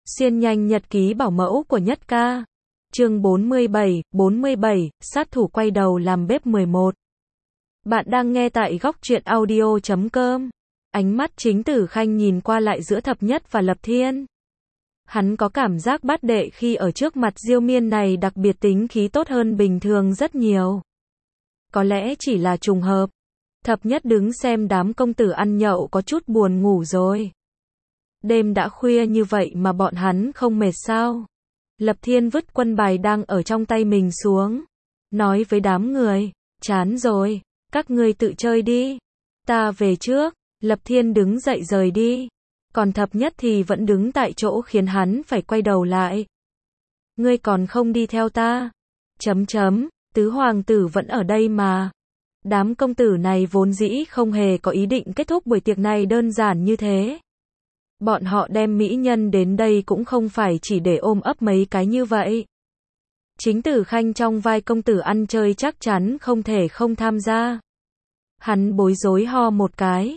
Xuyên nhanh nhật ký bảo mẫu của Nhất Ca. Chương 47, sát thủ quay đầu làm bếp 11. Bạn đang nghe tại góc truyện audio.com. Ánh mắt Chính Tử Khanh nhìn qua lại giữa Thập Nhất và Lập Thiên. Hắn có cảm giác bát đệ khi ở trước mặt Diêu Miên này đặc biệt tính khí tốt hơn bình thường rất nhiều. Có lẽ chỉ là trùng hợp. Thập Nhất đứng xem đám công tử ăn nhậu có chút buồn ngủ rồi. Đêm đã khuya như vậy mà bọn hắn không mệt sao? Lập Thiên vứt quân bài đang ở trong tay mình xuống. Nói với đám người, chán rồi, các ngươi tự chơi đi. Ta về trước. Lập Thiên đứng dậy rời đi. Còn Thập Nhất thì vẫn đứng tại chỗ khiến hắn phải quay đầu lại. Ngươi còn không đi theo ta? Tứ hoàng tử vẫn ở đây mà. Đám công tử này vốn dĩ không hề có ý định kết thúc buổi tiệc này đơn giản như thế. Bọn họ đem mỹ nhân đến đây cũng không phải chỉ để ôm ấp mấy cái như vậy. Chính Tử Khanh trong vai công tử ăn chơi chắc chắn không thể không tham gia. Hắn bối rối ho một cái.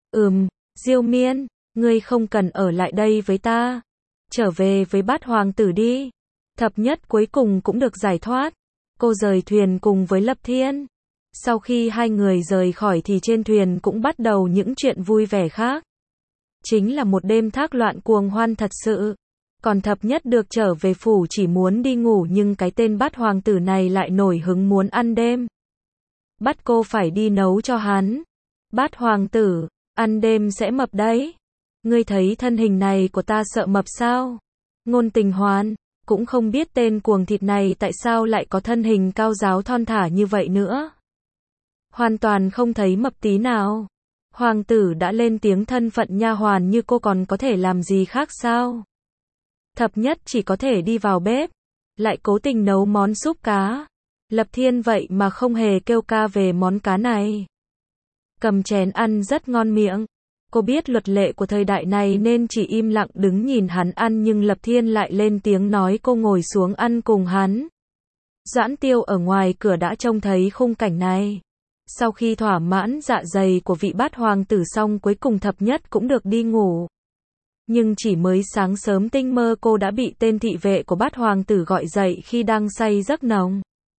Diêu Miên, ngươi không cần ở lại đây với ta. Trở về với Bát hoàng tử đi. Thập Nhất cuối cùng cũng được giải thoát. Cô rời thuyền cùng với Lập Thiên. Sau khi hai người rời khỏi thì trên thuyền cũng bắt đầu những chuyện vui vẻ khác. Chính là một đêm thác loạn cuồng hoan thật sự. Còn Thập Nhất được trở về phủ chỉ muốn đi ngủ nhưng cái tên Bát hoàng tử này lại nổi hứng muốn ăn đêm. Bắt cô phải đi nấu cho hắn. Bát hoàng tử, ăn đêm sẽ mập đấy. Ngươi thấy thân hình này của ta sợ mập sao? Ngôn Tình Hoan, cũng không biết tên cuồng thịt này tại sao lại có thân hình cao ráo thon thả như vậy nữa. Hoàn toàn không thấy mập tí nào. Hoàng tử đã lên tiếng thân phận nha hoàn như cô còn có thể làm gì khác sao? Thập Nhất chỉ có thể đi vào bếp, lại cố tình nấu món súp cá. Lập Thiên vậy mà không hề kêu ca về món cá này. Cầm chén ăn rất ngon miệng. Cô biết luật lệ của thời đại này nên chỉ im lặng đứng nhìn hắn ăn nhưng Lập Thiên lại lên tiếng nói cô ngồi xuống ăn cùng hắn. Doãn Tiêu ở ngoài cửa đã trông thấy khung cảnh này. Sau khi thỏa mãn dạ dày của vị Bát hoàng tử xong cuối cùng Thập Nhất cũng được đi ngủ. Nhưng chỉ mới sáng sớm tinh mơ cô đã bị tên thị vệ của Bát hoàng tử gọi dậy khi đang say giấc nồng.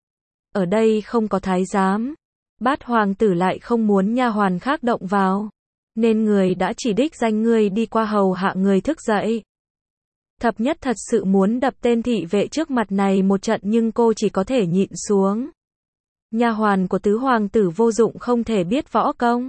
Ở đây không có thái giám. Bát hoàng tử lại không muốn nha hoàn khác động vào. Nên người đã chỉ đích danh người đi qua hầu hạ người thức dậy. Thập Nhất thật sự muốn đập tên thị vệ trước mặt này một trận nhưng cô chỉ có thể nhịn xuống. Nha hoàn của tứ hoàng tử vô dụng không thể biết võ công.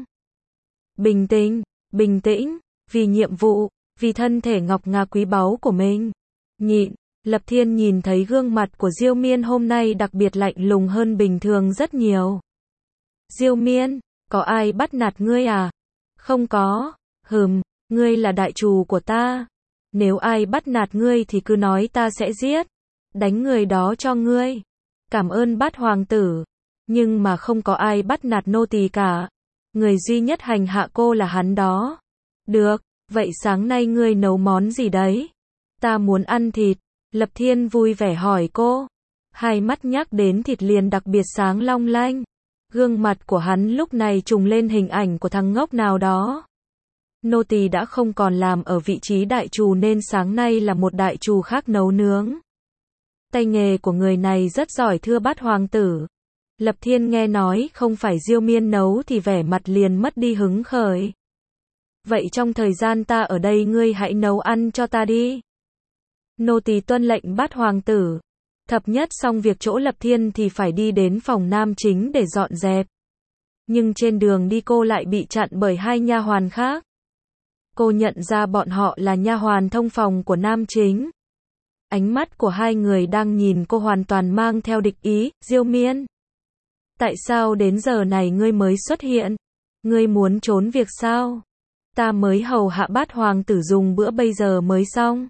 Bình tĩnh, vì nhiệm vụ, vì thân thể ngọc ngà quý báu của mình. Nhịn. Lập Thiên nhìn thấy gương mặt của Diêu Miên hôm nay đặc biệt lạnh lùng hơn bình thường rất nhiều. Diêu Miên, có ai bắt nạt ngươi à? Không có. Ngươi là đại trù của ta. Nếu ai bắt nạt ngươi thì cứ nói ta sẽ giết. Đánh người đó cho ngươi. Cảm ơn Bát hoàng tử. Nhưng mà không có ai bắt nạt nô tỳ cả. Người duy nhất hành hạ cô là hắn đó. Được, vậy sáng nay ngươi nấu món gì đấy? Ta muốn ăn thịt. Lập Thiên vui vẻ hỏi cô. Hai mắt nhắc đến thịt liền đặc biệt sáng long lanh. Gương mặt của hắn lúc này trùng lên hình ảnh của thằng ngốc nào đó. Nô tỳ đã không còn làm ở vị trí đại trù nên sáng nay là một đại trù khác nấu nướng. Tay nghề của người này rất giỏi thưa Bát hoàng tử. Lập Thiên nghe nói không phải Diêu Miên nấu thì vẻ mặt liền mất đi hứng khởi. Vậy trong thời gian ta ở đây ngươi hãy nấu ăn cho ta đi. Nô tỳ tuân lệnh Bát hoàng tử. Thập Nhất xong việc chỗ Lập Thiên thì phải đi đến phòng nam chính để dọn dẹp. Nhưng trên đường đi cô lại bị chặn bởi hai nha hoàn khác. Cô nhận ra bọn họ là nha hoàn thông phòng của nam chính. Ánh mắt của hai người đang nhìn cô hoàn toàn mang theo địch ý. Diêu Miên, tại sao đến giờ này ngươi mới xuất hiện? Ngươi muốn trốn việc sao? Ta mới hầu hạ Bát hoàng tử dùng bữa bây giờ mới xong.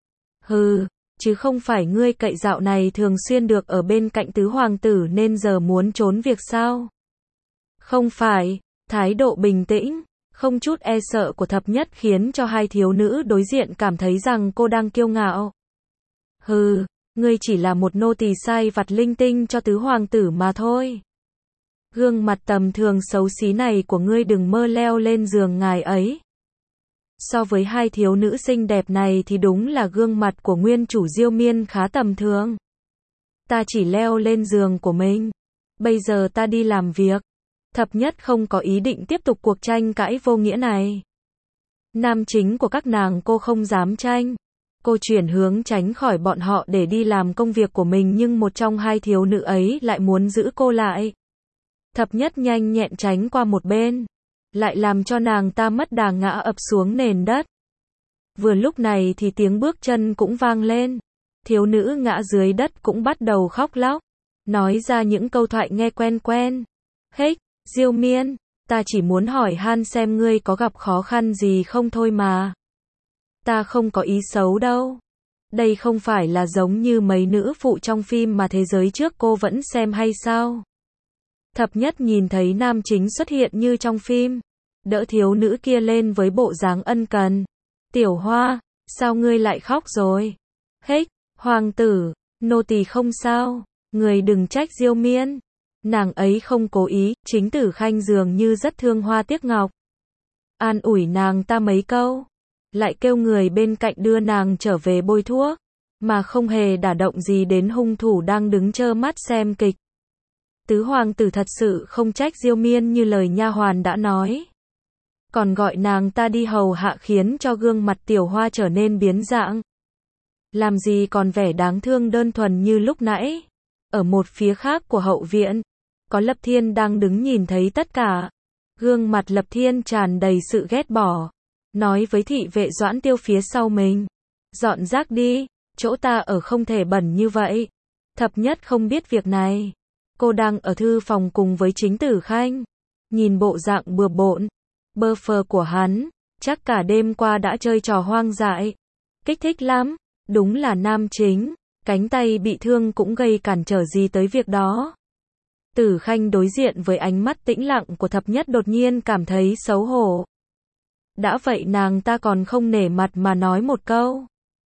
Chứ không phải ngươi cậy dạo này thường xuyên được ở bên cạnh tứ hoàng tử nên giờ muốn trốn việc sao? Không phải. Thái độ bình tĩnh, không chút e sợ của Thập Nhất khiến cho hai thiếu nữ đối diện cảm thấy rằng cô đang kiêu ngạo. Ngươi chỉ là một nô tỳ sai vặt linh tinh cho tứ hoàng tử mà thôi. Gương mặt tầm thường xấu xí này của ngươi đừng mơ leo lên giường ngài ấy. So với hai thiếu nữ xinh đẹp này thì đúng là gương mặt của nguyên chủ Diêu Miên khá tầm thường. Ta chỉ leo lên giường của mình. Bây giờ ta đi làm việc. Thập nhất không có ý định tiếp tục cuộc tranh cãi vô nghĩa này. Nam chính của các nàng cô không dám tranh. Cô chuyển hướng tránh khỏi bọn họ để đi làm công việc của mình, nhưng một trong hai thiếu nữ ấy lại muốn giữ cô lại. Thập nhất nhanh nhẹn tránh qua một bên, lại làm cho nàng ta mất đà ngã ập xuống nền đất. Vừa lúc này thì tiếng bước chân cũng vang lên. Thiếu nữ ngã dưới đất cũng bắt đầu khóc lóc, nói ra những câu thoại nghe quen quen. Hếch, Diêu Miên, ta chỉ muốn hỏi han xem ngươi có gặp khó khăn gì không thôi mà. Ta không có ý xấu đâu. Đây không phải là giống như mấy nữ phụ trong phim mà thế giới trước cô vẫn xem hay sao? Thập nhất nhìn thấy nam chính xuất hiện như trong phim, đỡ thiếu nữ kia lên với bộ dáng ân cần. Tiểu Hoa, sao ngươi lại khóc rồi? Hếch, hoàng tử, nô tỳ không sao, người đừng trách Diêu Miên. Nàng ấy không cố ý, chính Tử Khanh dường như rất thương hoa tiếc ngọc. An ủi nàng ta mấy câu, lại kêu người bên cạnh đưa nàng trở về bôi thuốc, mà không hề đả động gì đến hung thủ đang đứng trơ mắt xem kịch. Tứ hoàng tử thật sự không trách Diêu Miên như lời nha hoàn đã nói, còn gọi nàng ta đi hầu hạ khiến cho gương mặt Tiểu Hoa trở nên biến dạng. Làm gì còn vẻ đáng thương đơn thuần như lúc nãy. Ở một phía khác của hậu viện, có Lập Thiên đang đứng nhìn thấy tất cả. Gương mặt Lập Thiên tràn đầy sự ghét bỏ, nói với thị vệ Doãn Tiêu phía sau mình, dọn rác đi, chỗ ta ở không thể bẩn như vậy. Thập nhất không biết việc này. Cô đang ở thư phòng cùng với chính Tử Khanh. Nhìn bộ dạng bừa bộn, bơ phờ của hắn, chắc cả đêm qua đã chơi trò hoang dại. Kích thích lắm, đúng là nam chính, cánh tay bị thương cũng gây cản trở gì tới việc đó. Tử Khanh đối diện với ánh mắt tĩnh lặng của thập nhất đột nhiên cảm thấy xấu hổ. Đã vậy nàng ta còn không nể mặt mà nói một câu.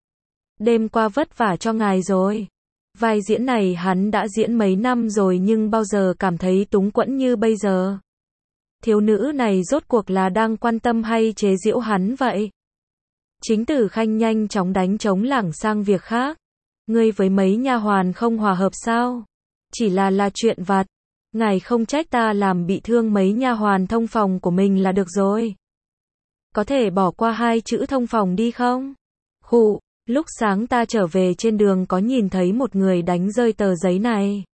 Đêm qua vất vả cho ngài rồi. Vai diễn này hắn đã diễn mấy năm rồi nhưng bao giờ cảm thấy túng quẫn như bây giờ. Thiếu nữ này rốt cuộc là đang quan tâm hay chế giễu hắn vậy? Chính Tử Khanh nhanh chóng đánh trống lảng sang việc khác. Ngươi với mấy nha hoàn không hòa hợp sao? Chỉ là chuyện vặt. Ngài không trách ta làm bị thương mấy nha hoàn thông phòng của mình là được rồi. Có thể bỏ qua hai chữ thông phòng đi không? Khụ, lúc sáng ta trở về trên đường có nhìn thấy một người đánh rơi tờ giấy này.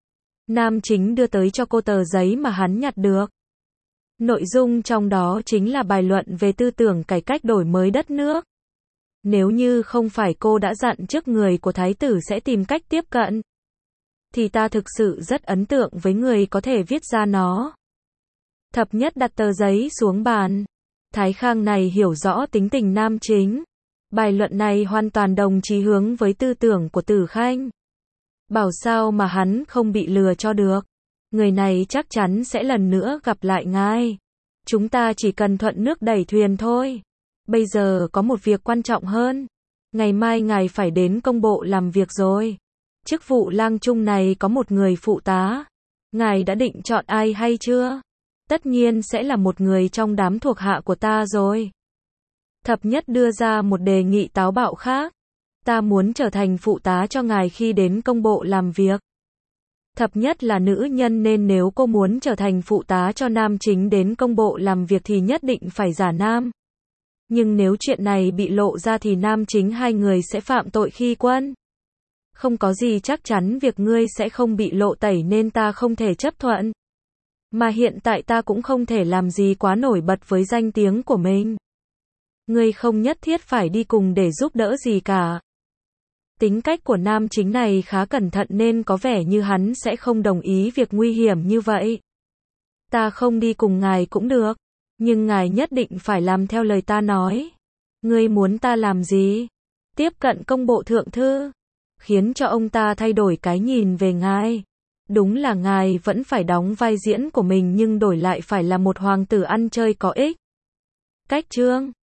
Nam chính đưa tới cho cô tờ giấy mà hắn nhặt được. Nội dung trong đó chính là bài luận về tư tưởng cải cách đổi mới đất nước. Nếu như không phải cô đã dặn trước người của thái tử sẽ tìm cách tiếp cận, thì ta thực sự rất ấn tượng với người có thể viết ra nó. Thập nhất đặt tờ giấy xuống bàn. Thái Khang này hiểu rõ tính tình nam chính. Bài luận này hoàn toàn đồng chí hướng với tư tưởng của Tử Khanh. Bảo sao mà hắn không bị lừa cho được. Người này chắc chắn sẽ lần nữa gặp lại ngài. Chúng ta chỉ cần thuận nước đẩy thuyền thôi. Bây giờ có một việc quan trọng hơn. Ngày mai ngài phải đến công bộ làm việc rồi. Chức vụ lang trung này có một người phụ tá. Ngài đã định chọn ai hay chưa? Tất nhiên sẽ là một người trong đám thuộc hạ của ta rồi. Thập nhất đưa ra một đề nghị táo bạo khác. Ta muốn trở thành phụ tá cho ngài khi đến công bộ làm việc. Thập nhất là nữ nhân nên nếu cô muốn trở thành phụ tá cho nam chính đến công bộ làm việc thì nhất định phải giả nam. Nhưng nếu chuyện này bị lộ ra thì nam chính hai người sẽ phạm tội khi quân. Không có gì chắc chắn việc ngươi sẽ không bị lộ tẩy nên ta không thể chấp thuận. Mà hiện tại ta cũng không thể làm gì quá nổi bật với danh tiếng của mình. Ngươi không nhất thiết phải đi cùng để giúp đỡ gì cả. Tính cách của nam chính này khá cẩn thận nên có vẻ như hắn sẽ không đồng ý việc nguy hiểm như vậy. Ta không đi cùng ngài cũng được, nhưng ngài nhất định phải làm theo lời ta nói. Ngươi muốn ta làm gì? Tiếp cận công bộ thượng thư, khiến cho ông ta thay đổi cái nhìn về ngài. Đúng là ngài vẫn phải đóng vai diễn của mình nhưng đổi lại phải là một hoàng tử ăn chơi có ích. Cách chương